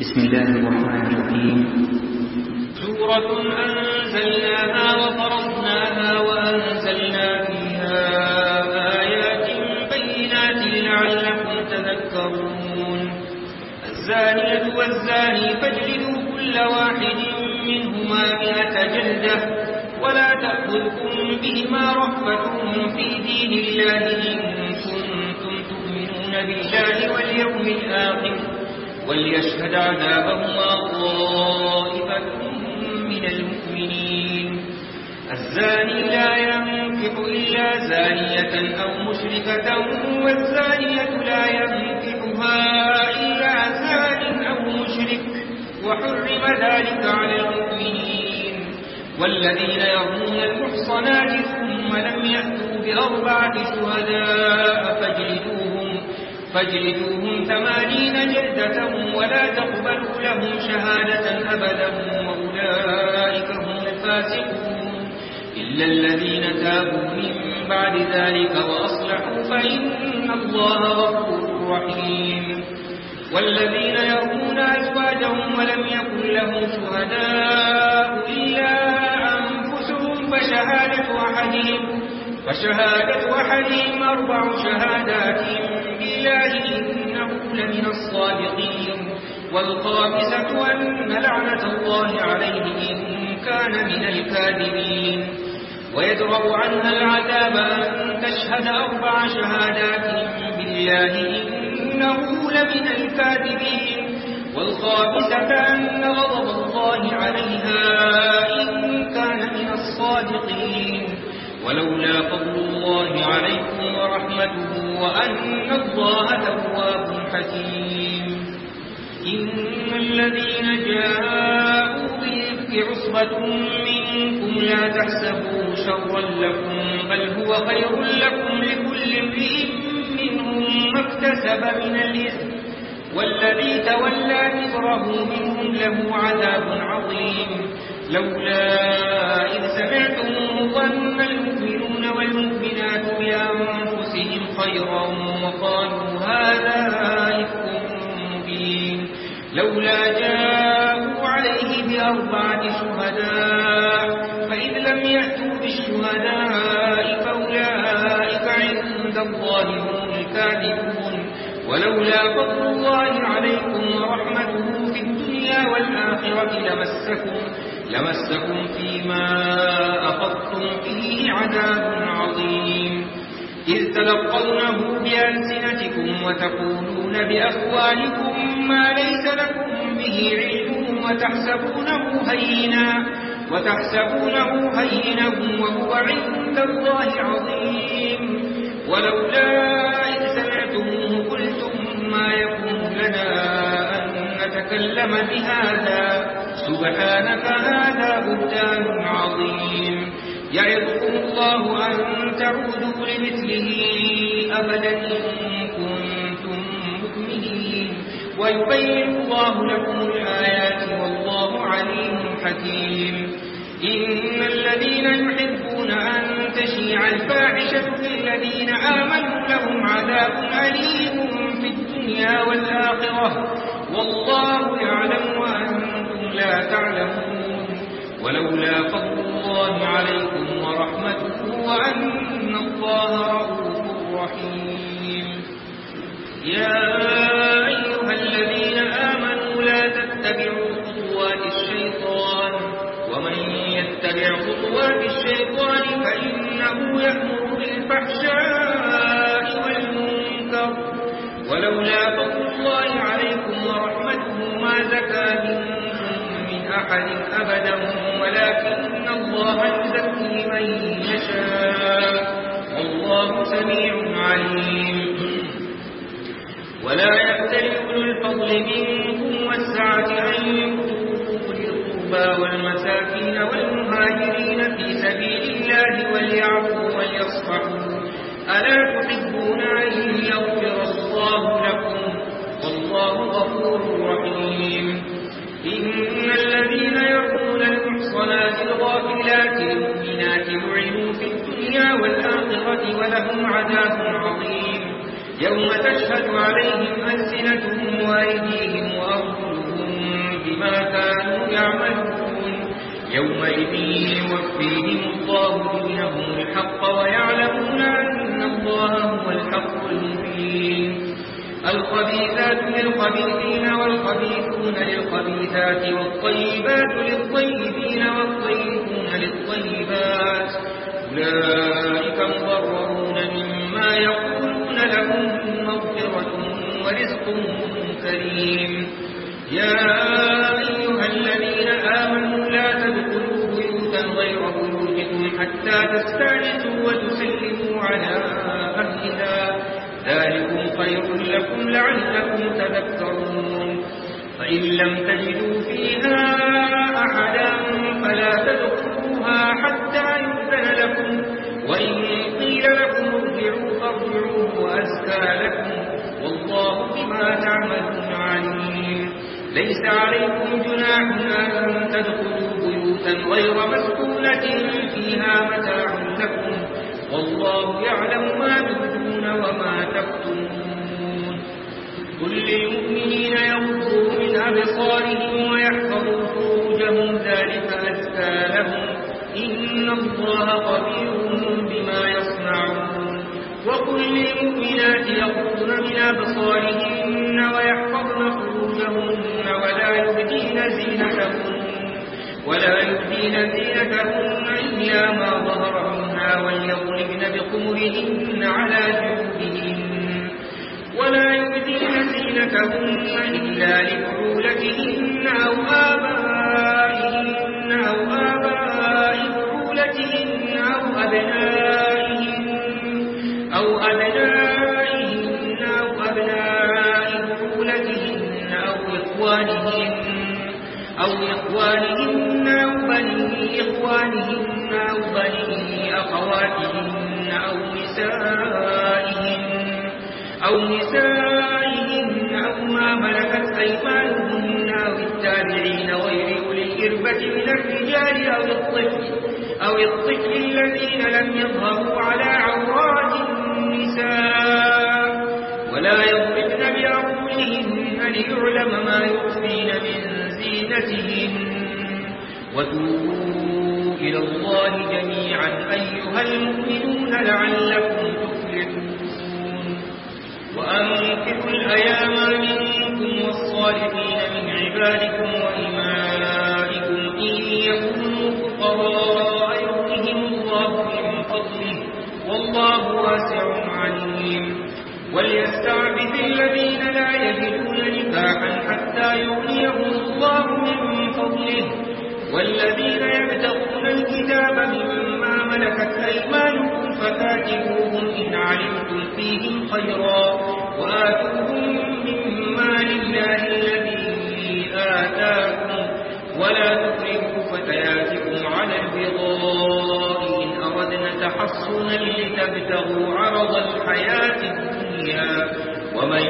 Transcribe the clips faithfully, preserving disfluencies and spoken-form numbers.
بسم الله الرحمن الرحيم. سورة أنزلناها وفرضناها وأنزلنا فيها آيات بينات لعلكم تذكرون. الزانية والزاني فاجلدوا كل واحد منهما مئة جلدة ولا تأخذكم بهما رأفة في دين الله إن كنتم تؤمنون بالله واليوم الآخر وليشهد عذابهما طائفة من المؤمنين. الزاني لا ينكح إلا زانية أو مشركة والزانية لا ينكحها إلا زان أو مشرك وحرم ذلك على المؤمنين. والذين يرمون المحصنات ثم لم يأتوا بأربعة شهداء فاجلدوهم فاجلدوهم ثمانين جلدة ولا تقبلوا لهم شهادة أبدا وأولئك هم الفاسقون. إلا الذين تابوا من بعد ذلك وأصلحوا فإن الله غفور رحيم. والذين يرمون أزواجهم ولم يكن لهم شهداء إلا أنفسهم فشهادة أحدهم فشهادة أحدهم أربع شهادات بالله إنه لمن الصادقين. والخامسة أن لعنة الله عليه إن كان من الكاذبين. ويدرأ عنها العذاب أن تشهد أربع شهادات بالله إنه لمن الكاذبين. والخامسة أن غضب الله عليها إن كان من الصادقين. ولولا فضل الله عليكم ورحمته وأن الله تواب حكيم. إن الذين جاءوا بالإفك عصبة منكم لا تحسبوه شرا لكم بل هو خير لكم لكل امرئ منهم ما اكتسب من الإثم والذي تولى كبره منهم له عذاب عظيم. لولا إذ سمعتموه ظن المؤمنون والمؤمنات بأنفسهم خيرا وقالوا هذا إفك مبين. لولا جاءوا عليه بأربعة شهداء فإذ لم يأتوا بالشهداء فأولئك عند الله هم الكاذبون. ولولا فضل الله عليكم ورحمته في الدنيا والآخرة لمسكم لمسكم فيما أخذتم فيه عذاب عظيم. إذ تلقونه بألسنتكم وتقولون بأفواهكم ما ليس لكم به علم وتحسبونه هينا وتحسبونه هينا وهو عند الله عظيم. ولولا إذ سمعتموه قلتم ما يكون لنا أن نتكلم بهذا سبحانك هذا بهتان عظيم. يعظكم الله أن تعودوا لمثله أبدا إن كنتم مؤمنين ويبين الله لكم الآيات والله عليم حكيم. إن الذين يحبون أن تشيع الفاحشة في الذين آمنوا لهم عذاب أليم في الدنيا والآخرة والله يعلم وأنتم لا تعلمون. ولولا فضل الله عليكم ورحمته وأن الله رؤوف رحيم. يا أيها الذين آمنوا لا تتبعوا خطوات الشيطان ومن يتبع خطوات الشيطان فإنه يأمر بالفحشاء والمنكر. ولولا فضل الله عليكم ورحمته ما زكى منكم من أحد أبدا ولكن الله يزكي من يشاء والله سميع عليم. ولا يأتل أولو الفضل منكم والسعة أن يؤتوا أولي القربى والمساكين والمهاجرين في سبيل الله وليعفوا وليصفحوا ألا تحبون أن يغفر الله لكم والله غفور رحيم. إن الذين يرمون المحصنات الغافلات المؤمنات لعنوا في الدنيا والآخرة ولهم عذاب عظيم. يوم تشهد عليهم ألسنتهم وأيديهم وأرجلهم يومئذ يوفيهم الله دينهم الحق ويعلمون أن الله هو الحق المبين. الخبيثات للخبيثين والخبيثون للخبيثات والطيبات للطيبين والطيبون للطيبات أولئك مبررون مما يقولون لهم مغفرة ورزق كريم. يا أيها الذين آمنوا لا تدخلوا بيوتا غير بيوتكم حتى تستأنسوا وتسلموا على أهلها ذلكم خير لكم لعلكم تذكرون. فإن لم تجدوا فيها أحدا فلا تدخلوها حتى يؤذن لكم وإن قيل لكم ارجعوا فارجعوا وأزكى لكم والله بما تعملون عليم. ليس عليكم جناح أن تدخلوا بيوتا غير مسكونة فيها متاع لكم والله يعلم ما تبدون وما تكتمون. قل للمؤمنين يغضوا من أبصارهم ويحفظوا فروجهم ذلك أزكى لهم إن الله خبير بما يصنعون. وقل للمؤمنات يغضن من أبصارهن ويحفظن فروجهن ولا يبدين زينتهن ولا يبدين زينتهن إلا ما ظهر منها وليضربن بخمرهن على جيوبهن ولا يبدين زينتهن إلا لبعولتهن أو آبائهن أو آباء بعولتهن أو أبنائهن أو أبنائهن أو أبناء بعولتهن أو إخوانهن أو إخوانهن أو بني إخوانهن أو بني أخواتهن أو نسائهن أو نسائهن أو ما ملكت أيمانهن أو التابعين غير أولي الإربة من الرجال أو الطفل أو الطفل الذين لم يظهروا على عورات النساء ولا يضربن بأرجلهن ليعلم ما يخفين من زينتهن. وتوبوا إلى الله جميعا أيها المؤمنون لعلكم تفلحون. وأنكحوا الأيام منكم والصالحين من عبادكم وإمائكم إن يكونوا فقراء يغنيهم الله من فضله والله واسع عليم. وليستعفف الذين لا يجدون نكاحا حتى يغنيهم الله من فضله والذين يبتغون الكتاب مما ملكت أيمانكم فكاتبوهم إن علمتم فيهم خيرا وآتوهم مما لله الذي آتاكم ولا تكرهوا فتياتكم على البغاء إن أردنا تحصنا لتبتغوا عرض الحياة الدنيا ومن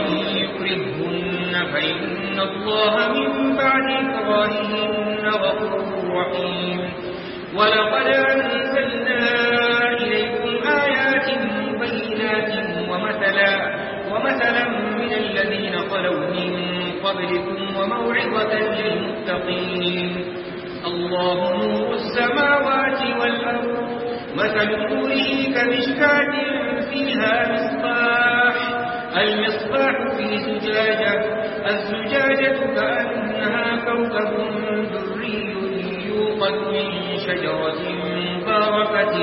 يكرههن فإن الله من بعد إكراههن غفور رحيم. ولقد أنزلنا إليكم آيات مبينات ومثلا ومثلا من الذين خلوا من قبلكم وموعظة للمتقين. الله نور السماوات والأرض مثل نوره كمشكاة فيها مصباح المصباح في زجاجة الزجاجة كأنها كوكب دري يوقد من شجرة مباركة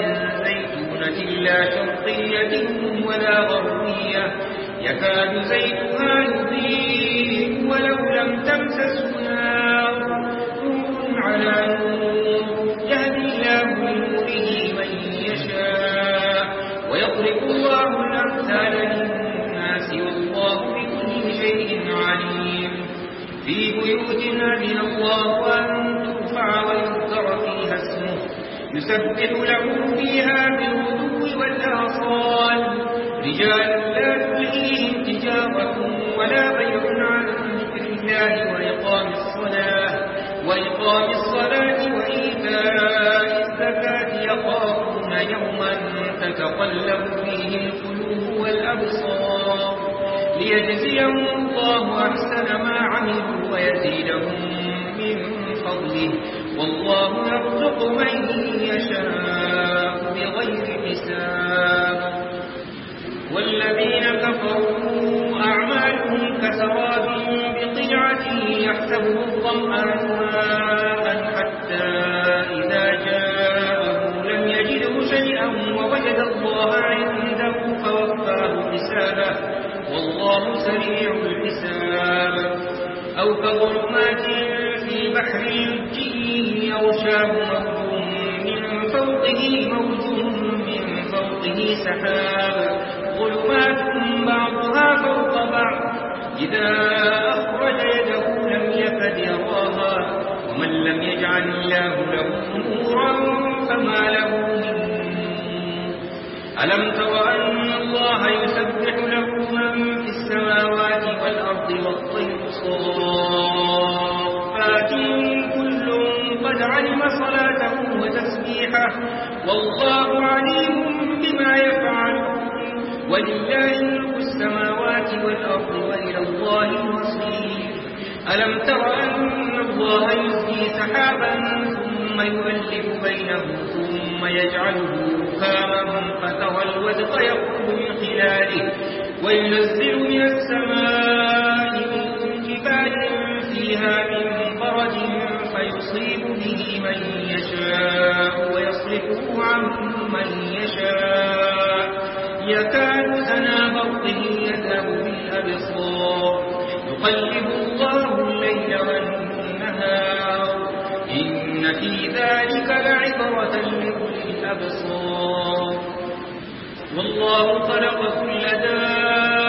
زيتونة لا شرقية ولا غربية يكاد زيتها يضيء ولو لم تمسسه نار نور على نور يهدي الله لنوره من يشاء ويضرب الله الأمثال للناس والله بكل شيء عليم. في بيوت أذن الله أن ترفع ويذكر فيها اسمه يسبح له فيها بالغدو والآصال رجال لا تلهيهم تجارة ولا بيع عن ذكر الله وإقام الصلاة وإقام الصلاة وإيتاء الزكاة يخافون يوما تتقلب فيه القلوب والأبصار ليجزيهم الله أحسن ما عملوا ويزيدهم من فضله والله يرزق من يشاء بغير حساب. والذين كفروا أعمالهم كسراب بقيعة يحسبه الظمآن ماء حتى إذا جاءه لم يجده شيئا ووجد الله عنده فوفاه حسابه والله سريع الحساب. أو كظلمات في بحر لجي يغشاه موج من فوقه موج من فوقه سحاب ظلمات بعضها فوق بعض إذا أخرج يده لم يكد يراها ومن لم يجعل الله له نورا فما له من نور. ألم تر أن الله يسبح له من في السماوات والأرض والطير صافات كل قد علم صلاته وتسبيحه والله عليم بما يفعلون. ولله ملك السماوات والأرض وإلى الله المصير. ألم تر أن الله يزجي سحابا ثم يؤلف بينه ثم يجعله ركاما فترى الودق يخرج من خلاله وينزل من السماء من جبال فيها من برد فيصيب به من يشاء ويصرفه عن من يشاء يكاد سنا برقه يذهب بالأبصار يقلب الله الليل والنهار إن في ذلك لعبرة لأولي الأبصار. والله خلق كل دابة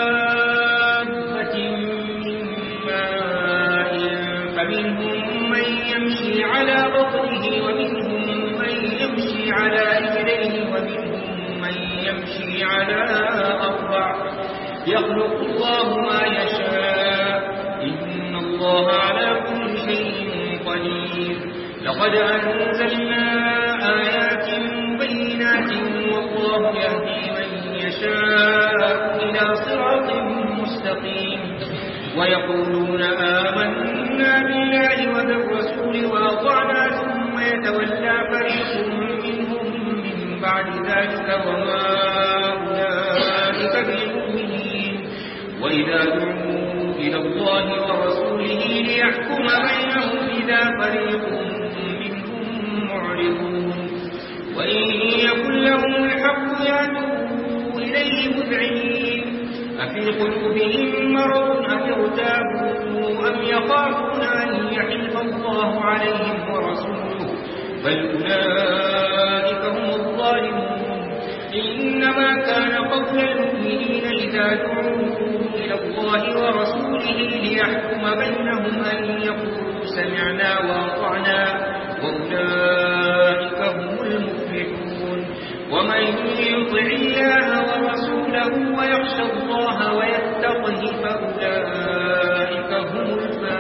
من ماء فمنهم من يمشي على بطنه ومنهم من يمشي على رجليه ومنهم من يمشي على أربع يخلق الله ما يشاء إن الله على كل شيء قدير. لقد أنزلنا آيات مبينات والله يهدي من يشاء إلى صراط مستقيم. ويقولون آمنا بالله وبالرسول وأطعنا ثم يتولى فريق منهم من بعد ذلك وما أولئك بالمؤمنين. وإذا دعوا إلى الله ورسوله ليحكم بينهم إذا فريق منهم معرضون. وإن يكن لهم الحق يأتوا إليه مذعنين. أفي قلوبهم مرض أم ارتابوا أم يخافون أن يحيف الله عليهم ورسوله بل أولئك هم الظالمون. إنما كان قول المؤمنين إذا دعوا إلى الله ورسوله ليحكم بينهم أن يقولوا سمعنا وأطعنا وأولئك هم المفلحون. ومن يطع الله ورسوله ويخشى الله ويتقه فأولئك هم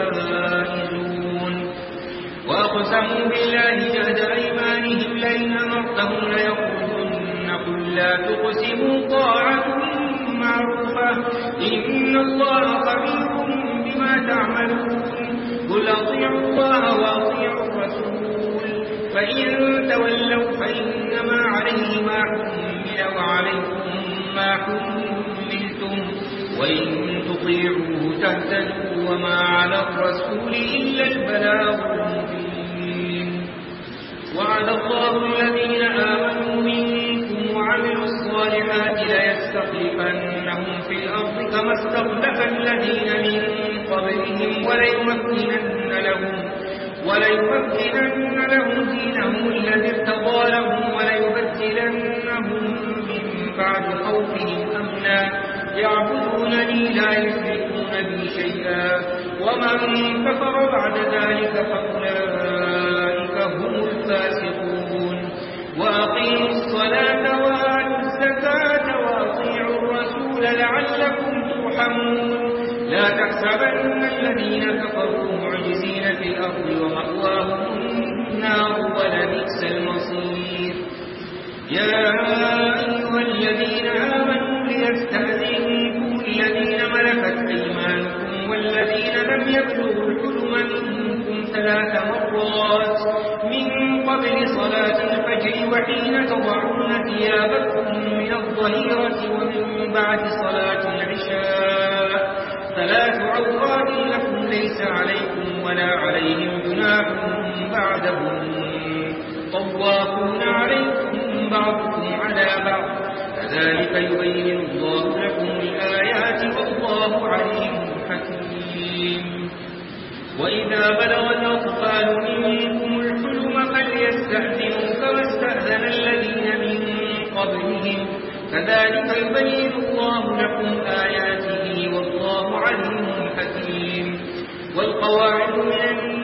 الفائزون. وأقسموا بالله جهد أيمانهم لئن أمرتهم ليخرجن قل لا تقسموا طاعة معروفة إن الله خبير بما تعملون. قل أطيعوا الله وأطيعوا الرسول فإن تولوا فإنما عليه ما حمل وعليكم ما حملتم وإن تطيعوه تهتدوا وما على الرسول إلا البلاغ المبين. وعد الله الذين آمنوا منكم وعملوا الصالحات ليستخلفنهم في الأرض كما استخلف الذين من قبلهم وليمكنن لهم وليمكنن لهم دينهم الذي ارتضى لهم وليبدلنهم من بعد خوفهم أمنا يعبدونني لا يشركون بي شيئا ومن كفر بعد ذلك فأولئك هم الفاسقون. وأقيموا الصلاة وآتوا الزكاة وأطيعوا الرسول لعلكم ترحمون. لا تحسبن الذين كفروا معجزين في الأرض ومأواهم النار ولبئس المصير. يا أيها الذين آمنوا ليستأذنكم الذين ملكت أيمانكم والذين لم يبلغوا الحلم منكم ثلاث مرات صلاة الفجر وحين تضعون ثيابكم من الظهيرة ومن بعد صلاة العشاء ثلاث عورات لكم ليس عليكم ولا عليهم جناح بعدهم طوافون عليكم بعضكم على بعض كذلك يبين الله لكم الآيات والله عليم حكيم. وإذا بلغ الأطفال منكم الحلم فليستأذنوا كما استأذن الذين من قبلهم كذلك يبين الله لكم آياته والله عليم حكيم. والقواعد من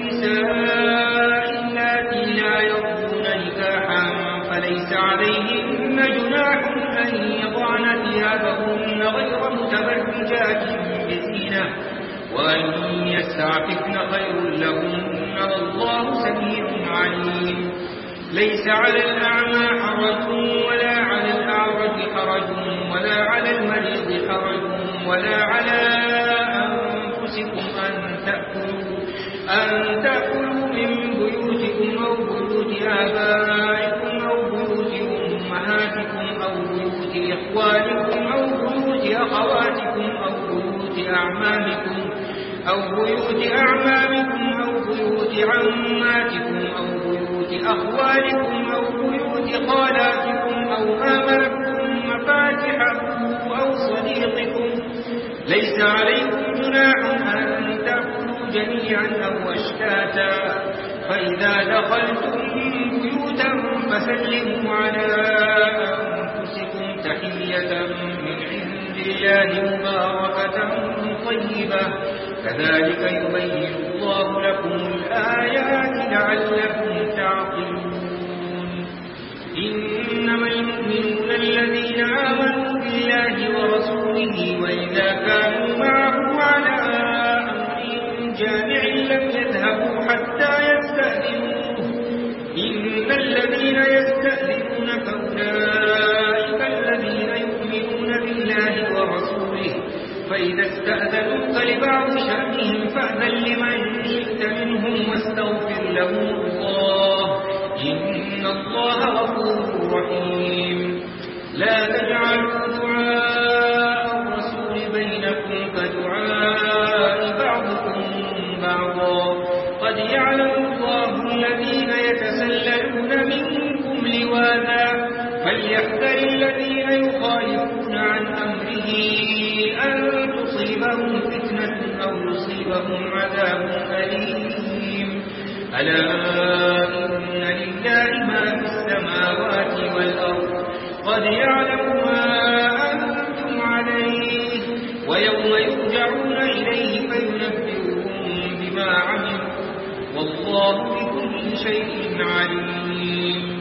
النساء اللاتي لا يرجون نكاحا فليس عليهن جناح أن يضعن ثيابهن غير متبرجات بزينة وأن يستعففن خير لهن والله سميع عليم. ليس على الأعمى حرج ولا على الأعرج حرج ولا على المريض حرج ولا على أنفسكم أن تأكلوا, أن تأكلوا من بيوتكم أو بيوت آبائكم أو بيوت أمهاتكم أو بيوت إخوانكم أو بيوت أخواتكم أو بيوت أعمامكم أو بيوت أعمامكم أو بيوت عماتكم أو بيوت أخوالكم أو بيوت خالاتكم أو ما ملكتم مفاتحه أو صديقكم ليس عليكم جناح أن تأكلوا جميعا أو أشتاتا فإذا دخلتم بيوتا فسلموا على أنفسكم تحية من عند الله مباركة طيبة كذلك يبين الله لكم الآيات لعلكم تعقلون. إنما المؤمنون الذين آمنوا بالله ورسوله وإذا كانوا معه على أمر جامع لم يذهبوا حتى يستأذنوه إن الذين يستأذنونك أولئك الذين يؤمنون بالله ورسوله فإذا استأذنوك لبعض شأنهم فأذن لمن شئت منهم واستغفر لهم الله إن الله غفور رحيم. لا تجعلوا دعاء الرسول بينكم كدعاء بعضكم بعضا قد يعلم الله الذين يتسللون منكم لواذا فليحذر الذين يخالفون عن أمره أن تصيبهم فتنة أو يصيبهم عذاب أليم. ألا إن لله ما في السماوات والأرض قد يعلم ما أنتم عليه ويوم يرجعون إليه فينبئهم بما عملوا والله بكل شيء عليم.